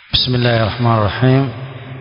بسم الله الرحمن الرحيم.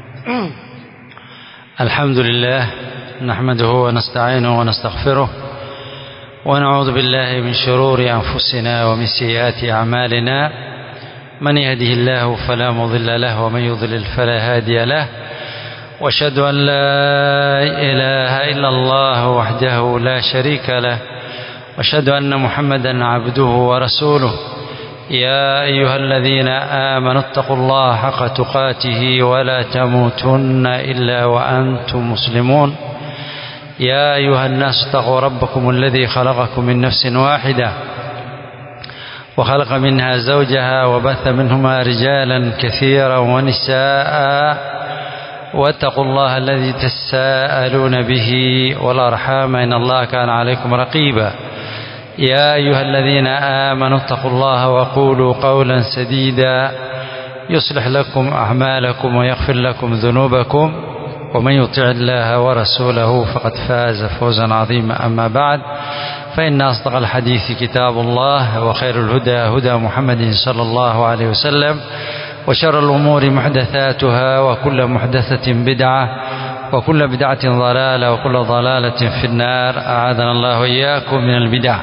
الحمد لله نحمده ونستعينه ونستغفره ونعوذ بالله من شرور أنفسنا ومن سيئات أعمالنا. من يهده الله فلا مضل له ومن يضلل فلا هادي له، وأشهد أن لا إله إلا الله وحده لا شريك له، وأشهد أن محمدا عبده ورسوله. يا أيها الذين آمنوا اتقوا الله حق تقاته ولا تموتن إلا وأنتم مسلمون. يا أيها الناس اتقوا ربكم الذي خلقكم من نفس واحدة وخلق منها زوجها وبث منهما رجالا كثيرا ونساء، واتقوا الله الذي تساءلون به والأرحام إن الله كان عليكم رقيبا. يا أيها الذين آمنوا اتقوا الله وقولوا قولا سديدا يصلح لكم أعمالكم ويغفر لكم ذنوبكم، ومن يطع الله ورسوله فقد فاز فوزا عظيما. أما بعد، فإن أصدق الحديث كتاب الله، وخير الهدى هدى محمد صلى الله عليه وسلم، وشر الأمور محدثاتها، وكل محدثة بدعة، وكل بدعة ضلالة، وكل ضلالة في النار. أعاذنا الله وإياكم من البدع.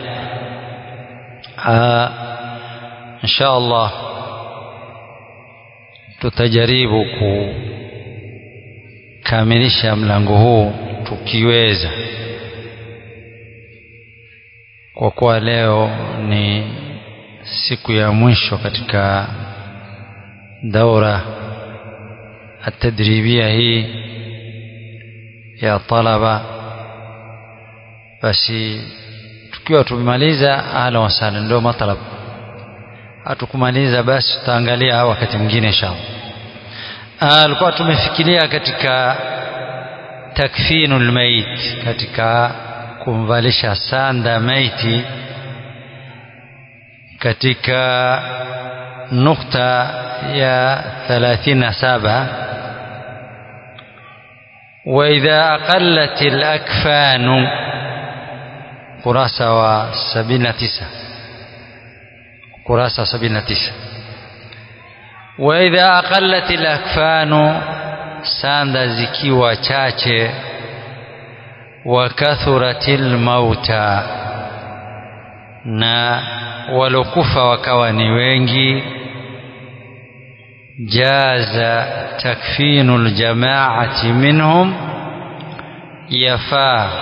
insha Allah tutajaribu kukamilisha mlango huu tukiweza, kwa kuwa leo ni siku ya mwisho katika daura at-tadribia hii ya talaba. Basi tukiwa tumemaliza ahlan wa sahlan, ndio matalab. Hatukumaliza basi tutaangalia wakati mwingine inshallah. Alikuwa tumefikiria katika takfinul mayit, katika kumvalisha sanda maiti, katika nukta ya 37. wa idha aqallat al-akfanu, kurasa wa 79, kurasa 79. wa idha aqallat al-akfanu, sanda zikiwa chache, wa kathuratil mauta, na walokufa wakawa ni wengi, jaza takfinul jamaati minhum, yafaa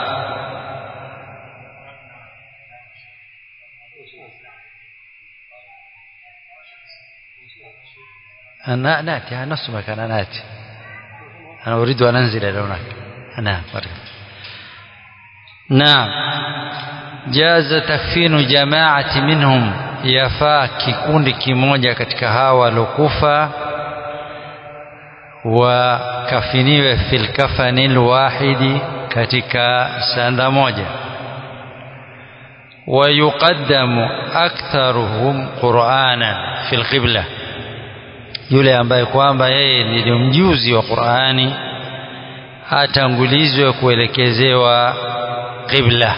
أنا ناتي نفس مكان. أنا ناتي، أنا أريد أن أنزل إلى هناك. نعم، جاز تكفين جماعة منهم، yafaa kikundi kimoja katika hawa walokufa wakafiniwe fil kafanil wahidi, katika sanda moja. wa yuqaddamu aktharuhum qur'anan fil qibla, yule ambaye kwamba yeye ni mjuzi wa Qur'ani atangulizwe kuelekezewa qibla.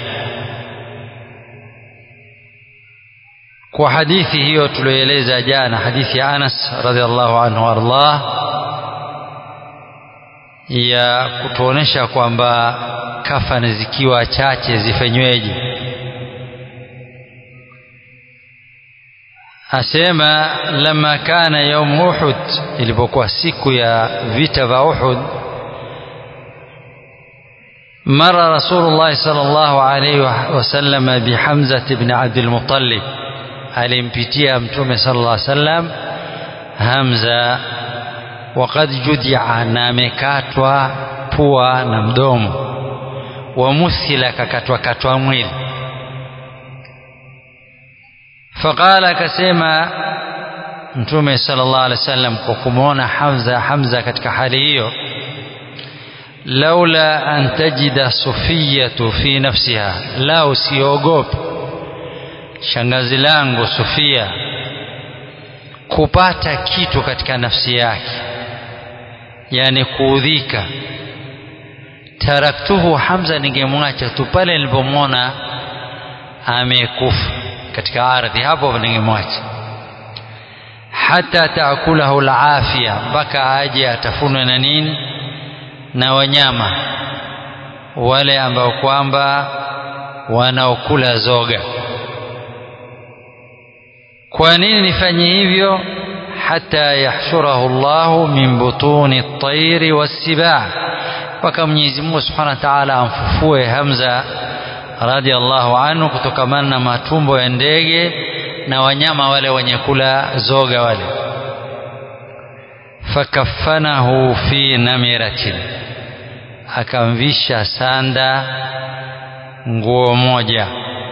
Kwa hadithi hiyo tulioeleza jana, hadithi ya Anas radhiallahu anhu ardah, ya kutuonesha kwamba kafani zikiwa chache zifanyweje. Asema lama kana yaum Uhud, ilipokuwa siku ya vita vya Uhud, mara Rasulullah sallallahu alayhi wasallam bi Hamza ibn Abdul Muttalib, alimpitia Mtume sallallahu alayhi wasallam Hamza, waqad judia, na amekatwa pua na mdomo, wa muthila, kakatwa mwili. Faqala, akasema Mtume sallallahu alaihi wasallam kwa kumuona Hamza katika hali hiyo, laula an tajida Sufiyatu fi nafsiha, la usiogope shangazi langu Sufia kupata kitu katika nafsi yake, yani kuudhika. Taraktuhu Hamza, ningemwacha tu pale nilipomwona amekufa katika ardhi, hapo ningemwacha. hata taakulahu al-afia, mpaka aje atafunwe na nini, na wanyama wale ambao kwamba wanaokula zoga. Kwa nini nifanye hivyo? hata yahshurahu Allahu min butuni at-tayri was-sibaa, mpaka Mwenyezi Mungu Subhanahu wa Ta'ala amfufue Hamza radhiallahu anhu kutokamana na matumbo ya ndege na wanyama wale wenye kula zoga wale. Fakafanahu fi namiratin, akamvisha sanda nguo moja.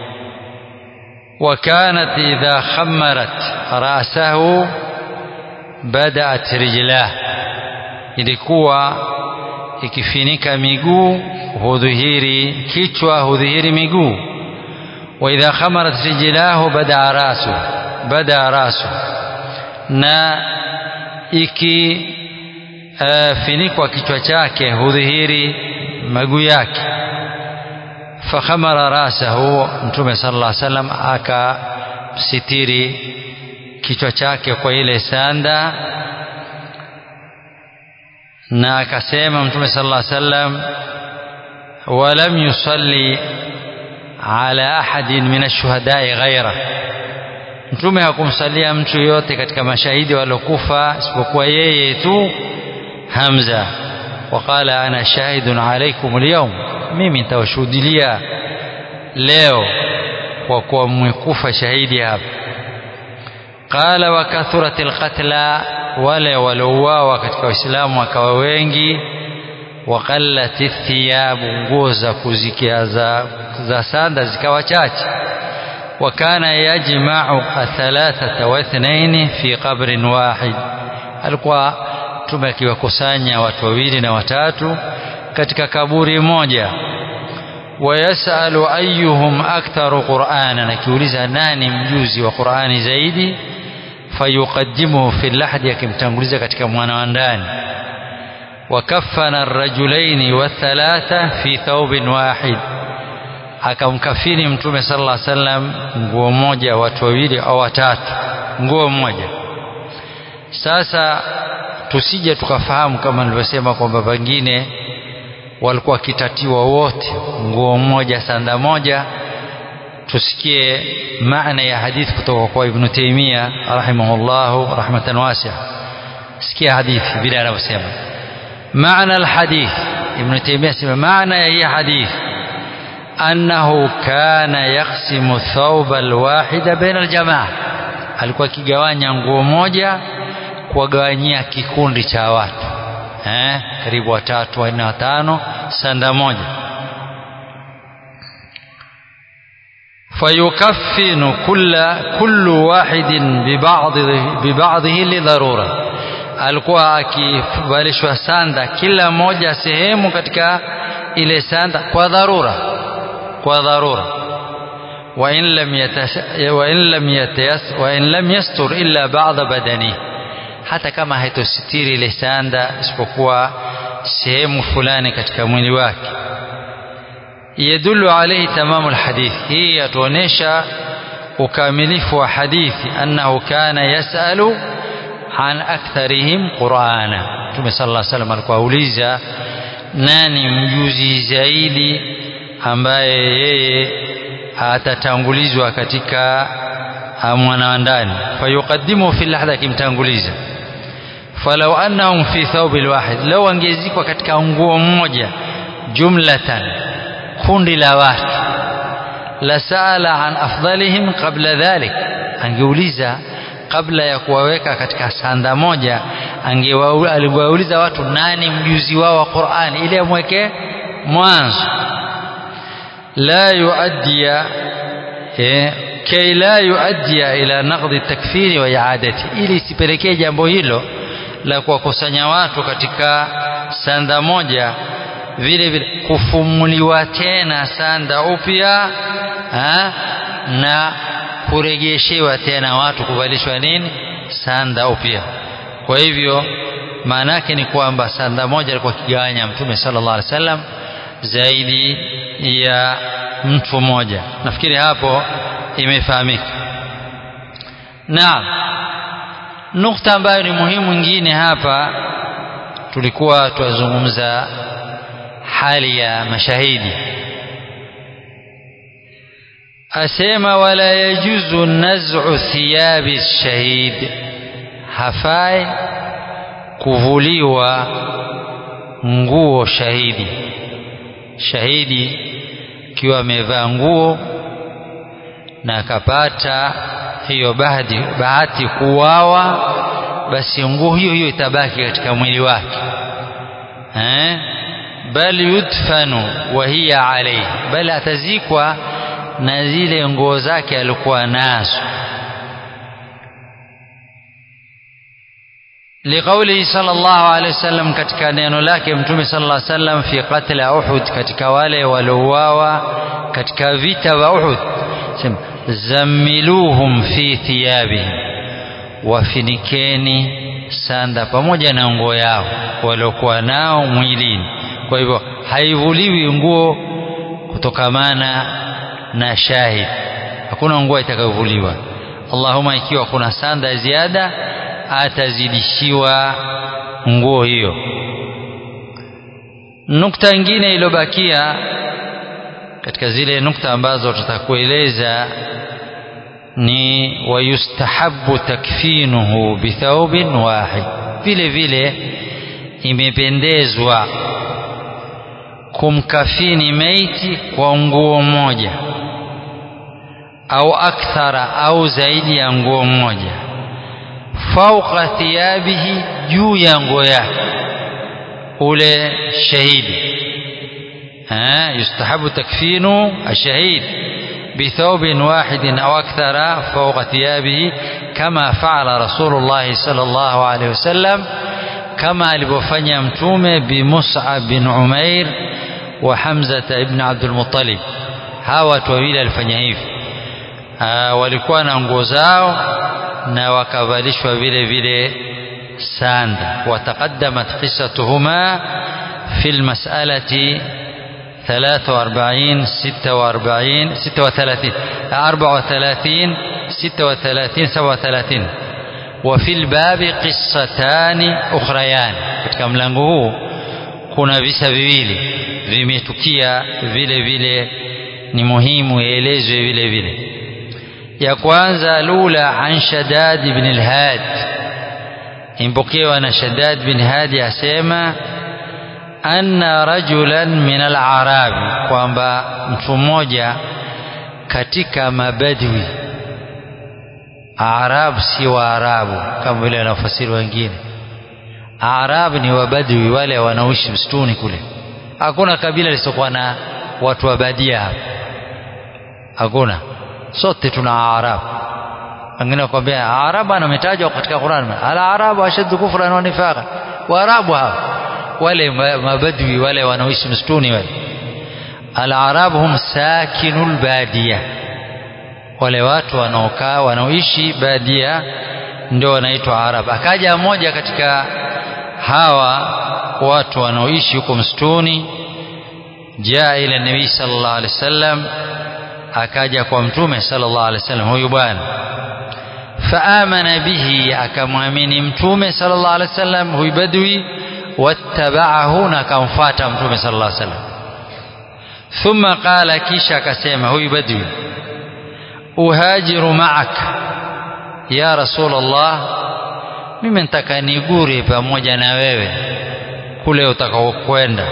وكانت إذا خمرت رأسه بدأت رجلاه, ilikuwa ikifinika miguu hudhihiri kichwa, hudhihiri miguu. Wa idha khamarat rijlahu bada rasu, na ikifinikwa kichwa chake hudhihiri miguu yake. fakhamara rasahu, Mtume sallallahu alaihi wasallam akasitiri kichwa chake kwa ile sanda, na akasema Mtume sallallahu alaihi wasallam walam yusalli ala ahadin min ash-shuhada'i ghaira, Mtume hakumsalia mtu yote katika mashahidi waliokufa isipokuwa yeye tu Hamza. Waqala ana shahidun alaykum al-yawm, mimi nitawashuhudia leo kwa kuwa mmekufa shahidi hapa. Qala wa kathuratil qatla, wale walouawa katika Uislamu wakawa wengi. Wa qallati thiyabu, nguo za kuzikia za sanda zikawa chache. Wa kana yajma'u athalathata wa ithnaini fi qabrin wahid, alikuwa Mtume akiwakusanya watu wawili na watatu katika kaburi moja. Wayasalu ayyuhum aktharu qur'ana, akiuliza nani mjuzi wa Qur'ani zaidi. Fayuqaddimuhu fi lahdi, akimtanguliza katika mwana wa ndani. Wakaffana ar-rajulaini wathalatha fi thawbin wahid, akamkafini Mtume sallallahu alaihi wasallam nguo moja, watu wawili au watatu nguo moja. Sasa tusije tukafahamu kama nilivyosema kwamba pengine walikuwa kitatiwa wote nguo moja, sanda moja. Tusikie maana ya hadithi kutoka kwa Ibn Taymiyyah rahimahullahu rahmatan wasi'a. Sikia hadithi bila anavyosema. Maana alhadith, Ibn Taymiyyah sema maana ya hii hadithi, annahu kana yaqsimu thawba alwahida baina aljamaa, alikuwa kigawanya nguo moja kuwagawanyia kikundi cha watu karibu watatu, wanne, watano, sanda moja. Fayukaffinu kullu wahidin biba'dhihi lidharura, alikuwa akivalishwa sanda kila moja sehemu katika ile sanda kwa dharura. Wa in lam yastur illa ba'd badani, hata kama haitositiri ile sanda isipokuwa sehemu fulani katika mwili wake. Yadullu alayhi tamamu alhadith, hii yatuonesha ukamilifu wa hadithi. Annahu kana yasalu an aktharihim qur'ana, Mtume sallallahu alaihi wasallam alikuwa auliza nani mjuzi zaidi ambaye yeye atatangulizwa katika mwana wa ndani. Fayuqaddimu fi lahda, akimtanguliza. Falau annahum fi thawbil wahid, law angezikwa katika nguo moja jumlatan, kundi la watu, la saala an afdalihim qabla dhalik, angeuliza kabla ya kuwaweka katika sanda moja, aliwauliza watu nani mjuzi wao wa Qur'an ili amweke mwanzo. La yuaddiya kay la yuaddiya ila naqdi takfiri wa i'adati, ili isipelekee jambo hilo la kuwakusanya watu katika sanda moja vile vile kufumuliwa tena sanda upya na kurejeshewa tena watu kuvalishwa nini, sanda upya. Kwa hivyo maana yake ni kwamba sanda moja alikuwa kigawanya Mtume sallallahu alaihi wasallam zaidi ya mtu mmoja. Nafikiri hapo imefahamika. Naam, nukta ambayo ni muhimu nyingine hapa, tulikuwa tuwazungumza hali ya mashahidi. Asema wala yajuzu naz'u thiyabi shahid, hafai kuvuliwa nguo shahidi. Shahidi kiwa amevaa nguo na akapata hiyo bahati kuuawa, basi nguo hiyo hiyo itabaki katika mwili wake, bal yudfanu wa hiya alayhi, bali atazikwa na zile nguo zake alikuwa nazo. Liqaulihi sallallahu alayhi wasallam, katika neno lake mtume sallallahu alayhi wasallam, fi qatl Uhud, katika wale waliouawa katika vita vya Uhud, sema zammiluhum fi thiyabihim, wafinikeni sanda pamoja na nguo yao waliokuwa nao mwilini. Kwa hivyo haivuliwi nguo kutokamana na shahid, hakuna nguo itakayovuliwa. Allahumma ikiwa kuna sanda ya ziada atazidishiwa nguo hiyo. Nukta nyingine iliyobakia katika zile nukta ambazo tutakueleza ni wayustahabbu takfinuhu bithawbin wahid, vile vile imependezwa kumkafini maiti kwa nguo moja au akthara au zaidi ya nguo moja, fauqa thiyabihi, juu ya nguo yake ule shahidi. yustahabu takfinu ashahid bithawbin wahidin au akthara fauqa thiyabihi, kama faala Rasulullah sallallahu alayhi wasallam, kama alivyofanya mtume bi Mus'ab bin Umair wa Hamza ibn Abdul Muttalib. Hawa watu wawili alifanya hivi, walikuwa na nguo zao na wakavalishwa vile vile sanda. Wataqaddamat qissatuhuma fi almas'alati 43 46 36 34 36 37. وفي الباب قصتان أخريان, katika mlango huu kuna visa viwili vimetukia vile vile, ni muhimu yaelezwe vile vile. Ya kwanza, lula an Shaddad ibn al-Had, impokewa na Shaddad bin Hadi asema anna rajulan min al-Arabi, kwamba mtu mmoja katika mabadwi. Arab si wa Arabu kama vile wanafasiri wengine. Arab ni wabadwi, wale wanaoishi msituni kule. Hakuna kabila lisokuwa na watu wa badia hapa, hakuna. Sote tuna Arab. Wengine wakwambia Arab anametajwa katika Qur'an, al-Arabu ashaddu kufran wa nifaqa. Waarabu hao wale mabadwi, wale wanaoishi msituni wale. Al-Arabu hum sakinul badia, wale watu wanaokaa wanaoishi badia ndio wanaitwa Arab. Akaja mmoja katika hawa watu wanaoishi huko msituni, jaa ila nabii sallallahu alaihi wasallam, akaja kwa mtume sallallahu alaihi wasallam huyu bwana. Faamana bihi, akamwamini mtume sallallahu alaihi wasallam huyu badwi, wattabaahu, na akamfuata mtume sallallahu alaihi wasallam. Thumma qala, kisha akasema huyu badwi, uhajiru ma'ak ya Rasulullah, mimi nataka nigure pamoja na wewe kule utakaokwenda.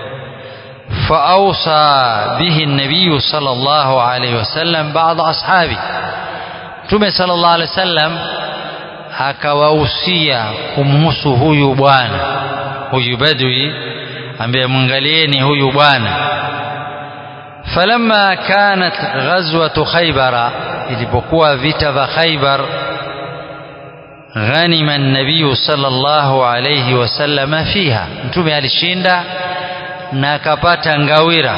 Faausa bihi an-nabiy sallallahu alayhi wasallam ba'd ashabi, Mtume sallallahu alayhi wasallam akawahusia kumhusu huyu bwana, huyu badwi, ambaye mwangalieni huyu bwana. Falamma kanat ghazwatu Khaybara, ilipokuwa vita vya Khaybar, ghanima an-nabiy sallallahu alayhi wasallam fiha, mtume alishinda na akapata ngawira.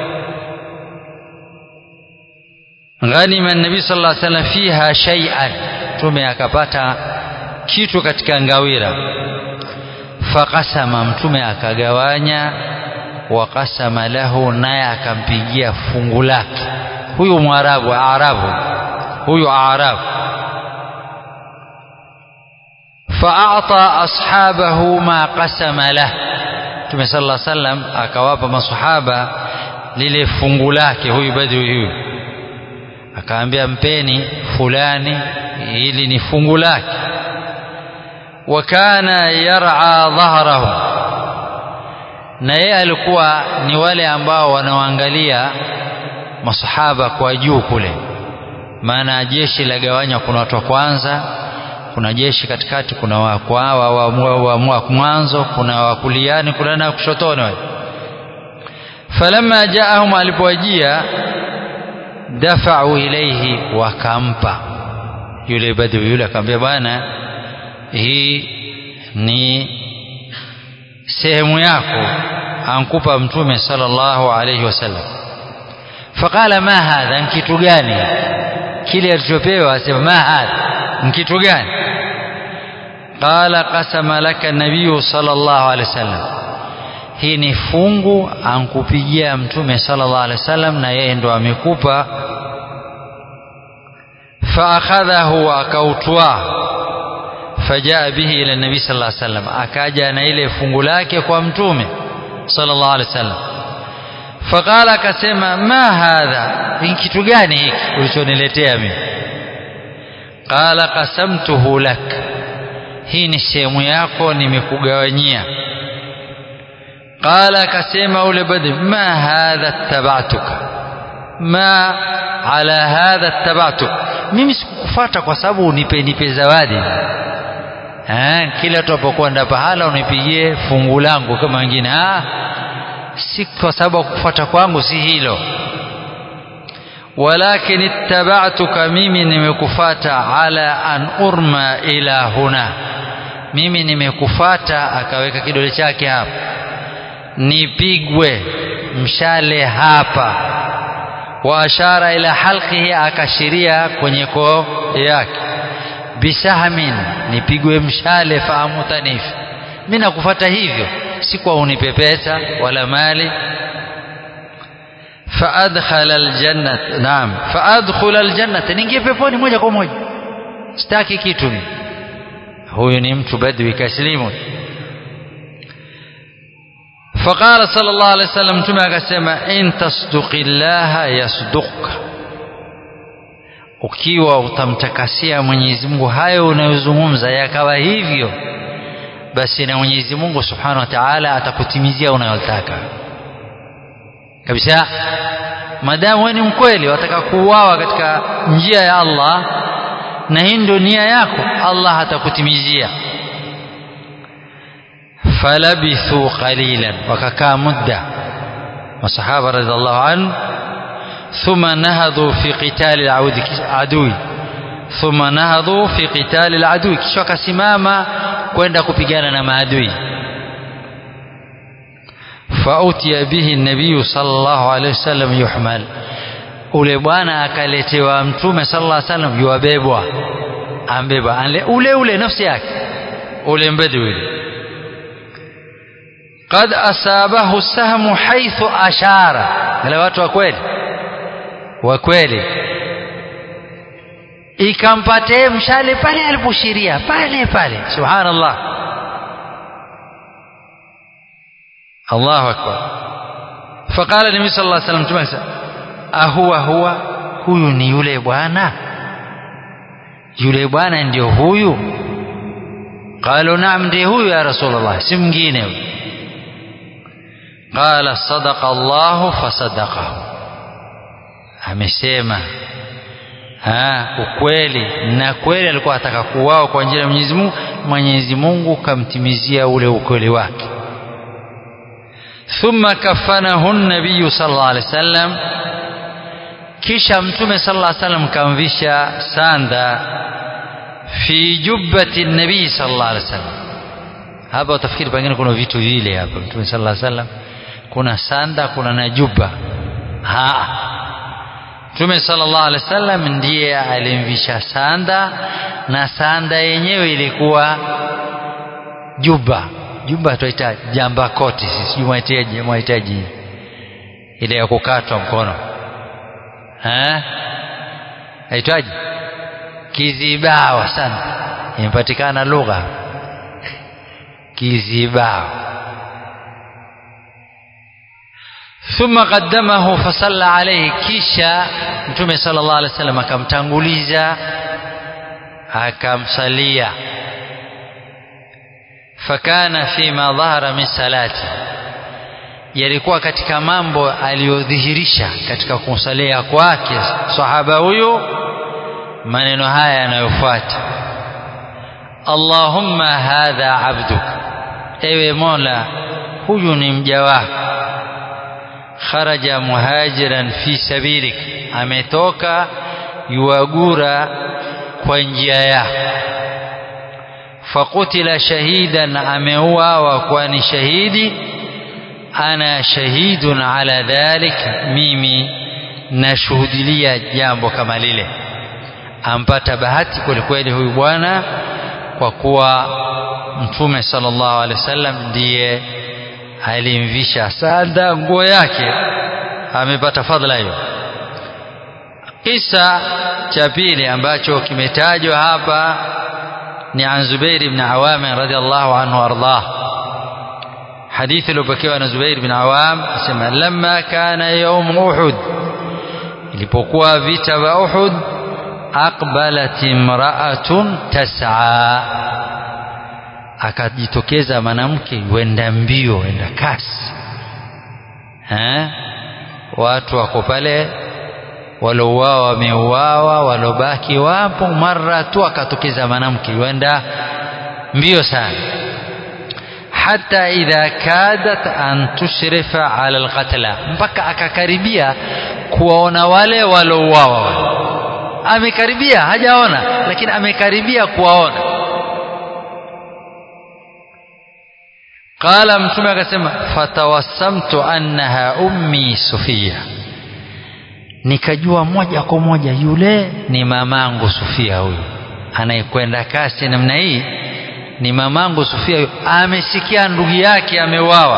Ghanima an-nabiy sallallahu alayhi wasallam fiha shay'an, mtume akapata kitu katika ngawira. Faqasama, mtume akagawanya. Waqasama lahu, naye akampigia fungu lake huyu Mwarabu, Arabu huyu Arabu. fa'ata ashabahu ma qasama lahu. Mtume sallallahu alaihi wasallam akawapa masahaba lile fungu lake huyu Badri huyu, akaambia mpeni fulani, ili ni fungu lake. Wa kana yar'a dhahrahu, na yeye alikuwa ni wale ambao wanaoangalia masahaba kwa juu kule, maana jeshi la gawanya, kuna watu wa kwanza, kuna jeshi katikati, kuna wa mwanzo, kuna wa kuliani, kuna na kushotoni wale. Falamma jaahum, alipowajia, dafa'u ilayhi, wakampa yule Badri yule, akamwambia bwana, hii ni sehemu yako, ankupa Mtume sallallahu alayhi wasallam. Faqala ma hadha, kitu gani kile alichopewa? Asema ma hadha, kitu gani? Qala qasama laka an-nabiy sallallahu alayhi wasallam, hii ni fungu ankupigia Mtume sallallahu alayhi wasallam, na yeye ndo amekupa. Fa akhadhahu, akautwa. Fajaa bihi ila nabii sallallahu alayhi wasallam, akaja na ile fungu lake kwa Mtume sallallahu alayhi wasallam. Faqala, akasema ma hadha, ni kitu gani hiki ulichoniletea mimi? Qala qasamtuhu lak, hii ni sehemu yako, nimekugawanyia. Qala, akasema ule Badri, ma hadha tabatuka, ma ala hadha tabatuka, mimi sikukufuata kwa sababu unipe zawadi. Kila tunapokwenda pahala unipigie fungu langu kama wengine. Si kwa sababu kufuata kwangu si hilo. Walakin ittaba'tuka, mimi nimekufuata, ala an urma ila huna, mimi nimekufuata, akaweka kidole chake hapa, nipigwe mshale hapa. Wa ashara ila halqihi, akashiria kwenye koo yake. Bisahmin, nipigwe mshale, faamutanif, mimi nakufuata hivyo, si kwa unipe pesa wala mali. Faadkhala aljannah, naam, faadkhula aljannah, niingie peponi moja kwa moja, sitaki kitu mimi. Huyu ni mtu Badwi kaslimu. Faqala sallallahu alayhi wasallam, Mtume akasema in tasduqillaha yasduqka, ukiwa utamtakasia Mwenyezi Mungu hayo unayozungumza yakawa hivyo, basi na Mwenyezi Mungu Subhanahu wa Ta'ala atakutimizia unayotaka kabisa. Madamu wewe ni mkweli, wataka kuuawa katika njia ya Allah, na hii ndio nia yako, Allah atakutimizia. Falabithu qalilan, wakakaa muda masahaba radhiallahu anhu. Thumma nahadhu fi qitali al-adui, thumma nahadhu fi qitali al-adui, kisha wakasimama kwenda kupigana na maadui. Fautiya bihi an-nabiy sallallahu alayhi wasallam yuhmal, ule bwana akaletewa Mtume sallallahu alayhi wasallam, yuwabebwa, ambeba ule nafsi yake, ule Badwi. Qad asabahu sahmu haythu ashara, wale watu wa kweli, ikampate mshale pale aliposhiria, pale. Subhanallah, Allahu akbar. Faqala nabii sallallahu alayhi wasallam, Mtume huwa, huyu ni yule bwana, yule bwana ndio huyu? Qalu naam, ndio huyu ya Rasulullah, si mwingine. Qala sadaqa Allahu fasadaqahu, amesema ukweli, na kweli alikuwa ataka kuuawa kwa njia ya Mwenyezi Mungu, Mwenyezi Mungu kamtimizia ule ukweli wake. Thumma kafanahu an-nabiy sallallahu alayhi wasallam, kisha Mtume sallallahu alayhi wasallam kamvisha sanda fi jubbati an-nabiy sallallahu alayhi wasallam. Hapa utafikiri pengine kuna vitu vile hapa. Mtume sallallahu alayhi wasallam kuna sanda, kuna na jubba. Mtume sallallahu alaihi wasallam ndiye alimvisha sanda, na sanda yenyewe ilikuwa jubba. Jubba tuita jamba koti, sisi mwahitaji ile ya kukatwa mkono, haitwaje? Kizibawa sana, imepatikana lugha kizibao. Thumma qaddamahu fasalla alayhi, kisha Mtume sallallahu alaihi wasallam akamtanguliza akamsalia. Fakana fima dhahara min salati, yalikuwa katika mambo aliyodhihirisha katika kumsalia kwake sahaba huyo maneno haya yanayofuata: Allahumma hadha abduk, ewe Mola huyu ni mja wako, kharaja muhajiran fi sabilik, ametoka yuagura kwa njia yako, faqutila shahidan, ameuawa kwa ni shahidi, ana shahidun ala dhalik, mimi nashuhudilia jambo kama lile. Ampata bahati kweli huyu bwana, kwa kuwa Mtume sallallahu alaihi wasallam ndiye alimvisha sanda nguo yake, amepata fadhila hiyo. Kisa cha pili ambacho kimetajwa hapa ni an Zubair ibn Awam radhiyallahu anhu ardah. Hadithi iliyopokewa na Zubair ibn Awam asema, lamma kana yawm Uhud, ilipokuwa vita vya Uhud, aqbalat imra'atun tas'a, akajitokeza mwanamke wenda mbio, wenda kasi. Watu wako pale, walouawa wameuawa, walobaki wapo, mara tu akatokeza mwanamke wenda mbio sana. Hata idha kadat an tushrifa ala alqatla, mpaka akakaribia kuwaona wale walouawa. Amekaribia, hajaona, lakini amekaribia kuwaona. Qala, Mtume akasema, fatawassamtu annaha ummi Sufia, nikajua moja kwa moja yule ni mamangu Sufia. Huyu anayekwenda kasi namna hii ni mamangu Sufia. Amesikia ndugu yake ameuawa.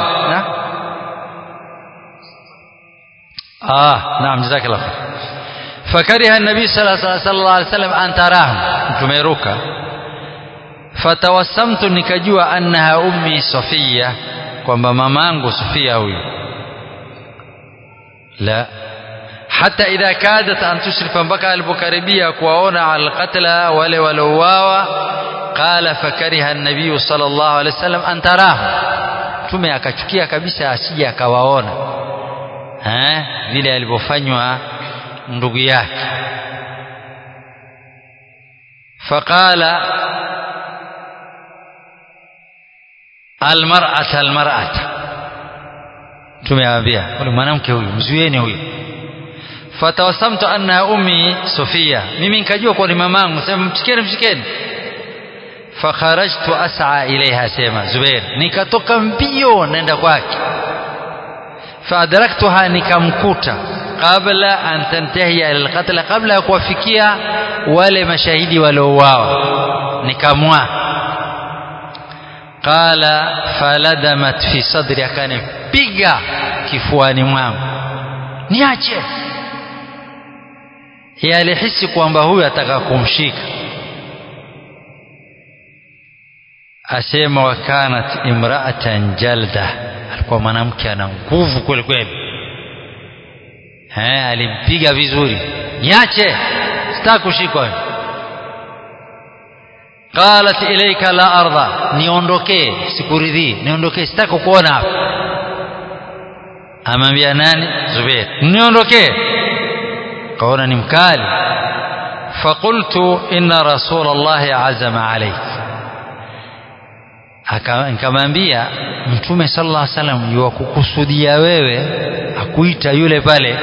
Naam, jazakallah. Fakariha an-nabi sallallahu alaihi wasallam an tarahu, tumeruka. Fatawassamtu, nikajua annaha ummi Sufia, kwamba mamangu Sufia huyu. La hata idha kadat an tushrifa, mpaka alipokaribia kuwaona al-qatla, wale walouawa. Qala fakariha an-nabiy sallallahu alaihi wasallam an tarahu, Mtume akachukia kabisa asije akawaona vile alivyofanywa ndugu yake. Faqala almar'ata, tumeambia yule mwanamke huyu mzuieni huyu. Fatawassamtu anna ummi Sufia, mimi nikajua kwa ni mamangu, sema mshikeni. Fakharajtu as'a ilaiha, sema Zubair, nikatoka mbio naenda kwake. Faadraktuha, nikamkuta kabla an tantahi ila alqatl, kabla ya kuwafikia wale mashahidi waliouawa, nikamwa. Qala faladamat fi sadri, akanipiga kifuani mwangu, niache. Yeye alihisi kwamba huyu ataka kumshika. Asema wakanat imra'atan jalda, alikuwa mwanamke ana nguvu kweli kweli. Alimpiga vizuri, niache, sitaki kushikwa. Qalat ilayka la arda, niondokee, sikuridhii, niondokee, sitaki kuona hapa. Amwambia nani? Zubair, niondokee. Kaona ni mkali. Faqultu inna rasulallahi azama alayk, nikamwambia Mtume sallallahu alaihi wasallam yuwakukusudia wewe, akuita yule pale.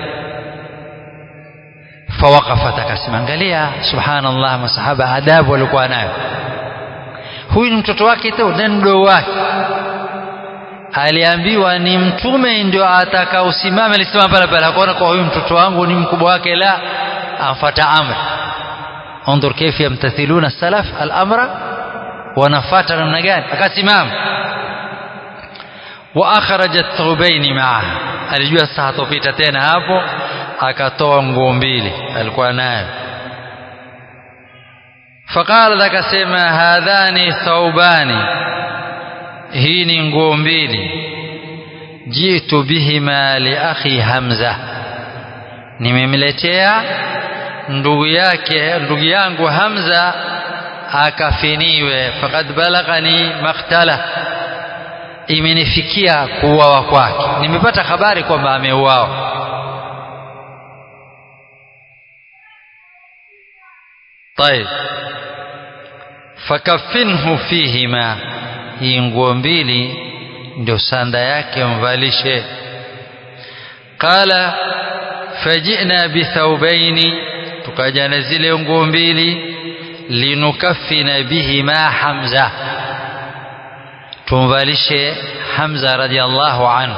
Fawaqafat, akasema, angalia subhanallah, masahaba adabu walikuwa nayo. Huyu ni mtoto wake tu, ni mdogo wake. Aliambiwa ni Mtume ndio atakaosimama, alisimama pale pale, akaona kwa huyu mtoto wangu ni mkubwa wake, la afata amri. Anzur kaifa yamtathiluna salaf al-amra, wanafata namna gani. Akasimama. Wa akhrajat thawbayn ma'aha, alijua saa hatopita tena hapo, akatoa nguo mbili alikuwa nayo. Faqala, akasema, hadhani thawbani hii ni nguo mbili, jitu bihima li akhi Hamza, nimemletea ndugu yangu Hamza akafiniwe. Faqad balaghani maqtala, imenifikia kuuawa kwake, nimepata habari kwamba ameuawa. طيب fakaffinhu fihima, hii nguo mbili ndio sanda yake mvalishe. Qala fajina bithawbaini, tukaja na zile nguo mbili, linukaffina bihima Hamza, tumvalishe Hamza radiyallahu anhu.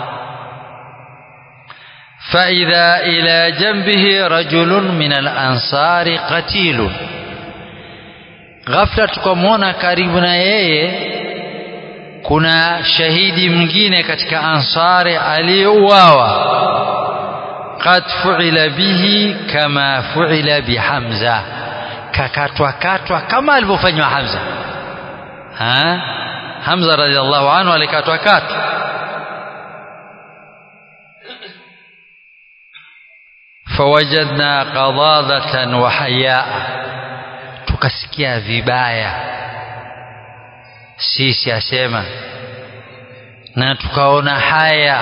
فإذا إلى جنبه رجل من الأنصار قتيل, ghafla tukamwona karibu na yeye kuna shahidi mwingine katika Ansari aliyeuawa. Qad fu'ila bihi kama fu'ila bi Hamza, kakatwa kama alivyofanywa Hamza. Hamza radhiallahu anhu alikatwa. Fawajadna qadadatan wa hayaa, tukasikia vibaya sisi, asema, na tukaona haya,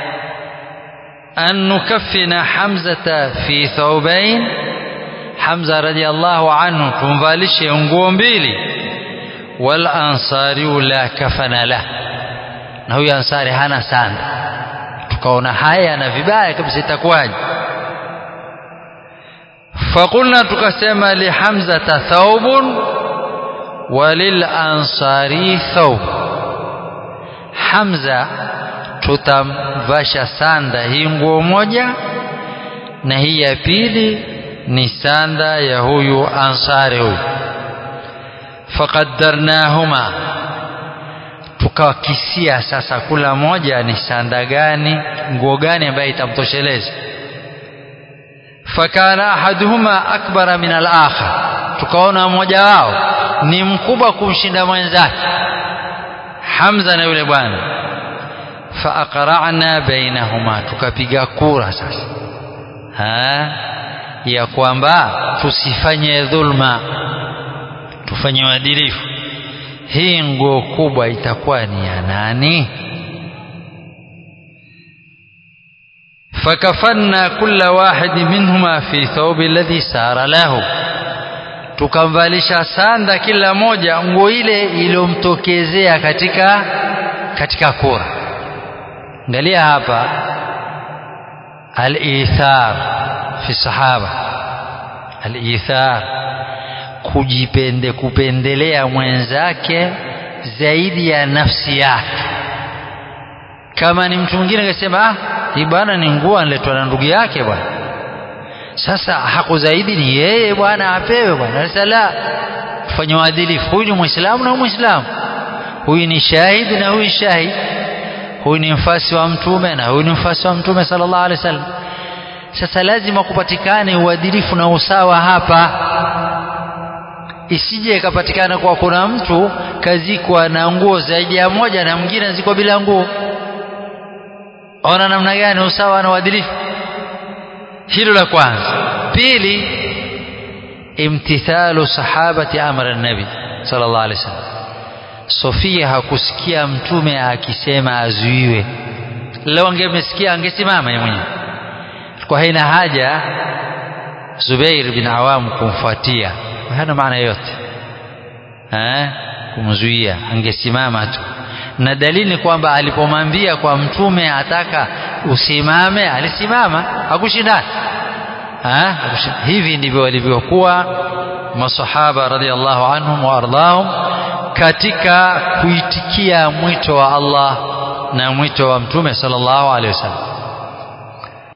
an nukaffina Hamzata fi thawbain, Hamza radiyallahu anhu tumvalishe nguo mbili, wal ansari la kafana la, na huyo ansari hana sanda. Tukaona haya na vibaya kabisa, itakuwaje? فقلنا tukasema li Hamzata thawbun walil ansari thawb, Hamza tutamvasha sanda hii nguo moja, na hii ya pili ni sanda ya huyu ansari huyu. Faqaddarnahuma, tukawakisia sasa kula moja ni sanda gani, nguo gani ambayo itamtosheleza. Fakana ahaduhuma akbara min al-akhar, tukaona mmoja wao ni mkubwa kumshinda mwenzake, Hamza na yule bwana. Fa aqra'na bainahuma, tukapiga kura sasa ya kwamba tusifanye dhulma, tufanye uadilifu. Hii nguo kubwa itakuwa ni ya nani? فكفنا كل واحد منهما في ثوب الذي سار له, tukamvalisha sanda kila moja nguo ile iliyomtokezea katika kura. Angalia hapa al-ithar fi sahaba, al-ithar, kupendelea mwenzake zaidi ya nafsi yake. Kama ni mtu mwingine akasema hii bwana ni nguo analetwa na ndugu yake bwana, sasa haku zaidi ni yeye bwana apewe bwana. Sasa la, tufanye uadilifu. Huyu ni Muislamu na Muislamu, huyu ni shahidi na huyu shahidi, huyu ni mfasi wa mtume na huyu ni mfasi wa mtume sallallahu alaihi wasallam. Sasa lazima kupatikane uadilifu na usawa hapa, isije ikapatikana kwa kuna mtu kazikwa na nguo zaidi ya moja na mwingine ziko bila nguo. Ona namna gani usawa na uadilifu. Hilo la kwanza. Pili, imtithalu sahabati amra an-nabi sallallahu alaihi wasallam. Sofia hakusikia mtume akisema azuiwe, leo angemsikia angesimama yeye mwenyewe. Kwa haina haja Zubair bin Awam kumfuatia, hana maana yote kumzuia, angesimama tu. Na dalili kwamba alipomwambia kwa mtume ataka usimame, alisimama, hakushindana. Hivi ndivyo walivyokuwa masahaba radhiallahu anhum wa ardahum katika kuitikia mwito wa Allah na mwito wa mtume sallallahu alaihi wasallam.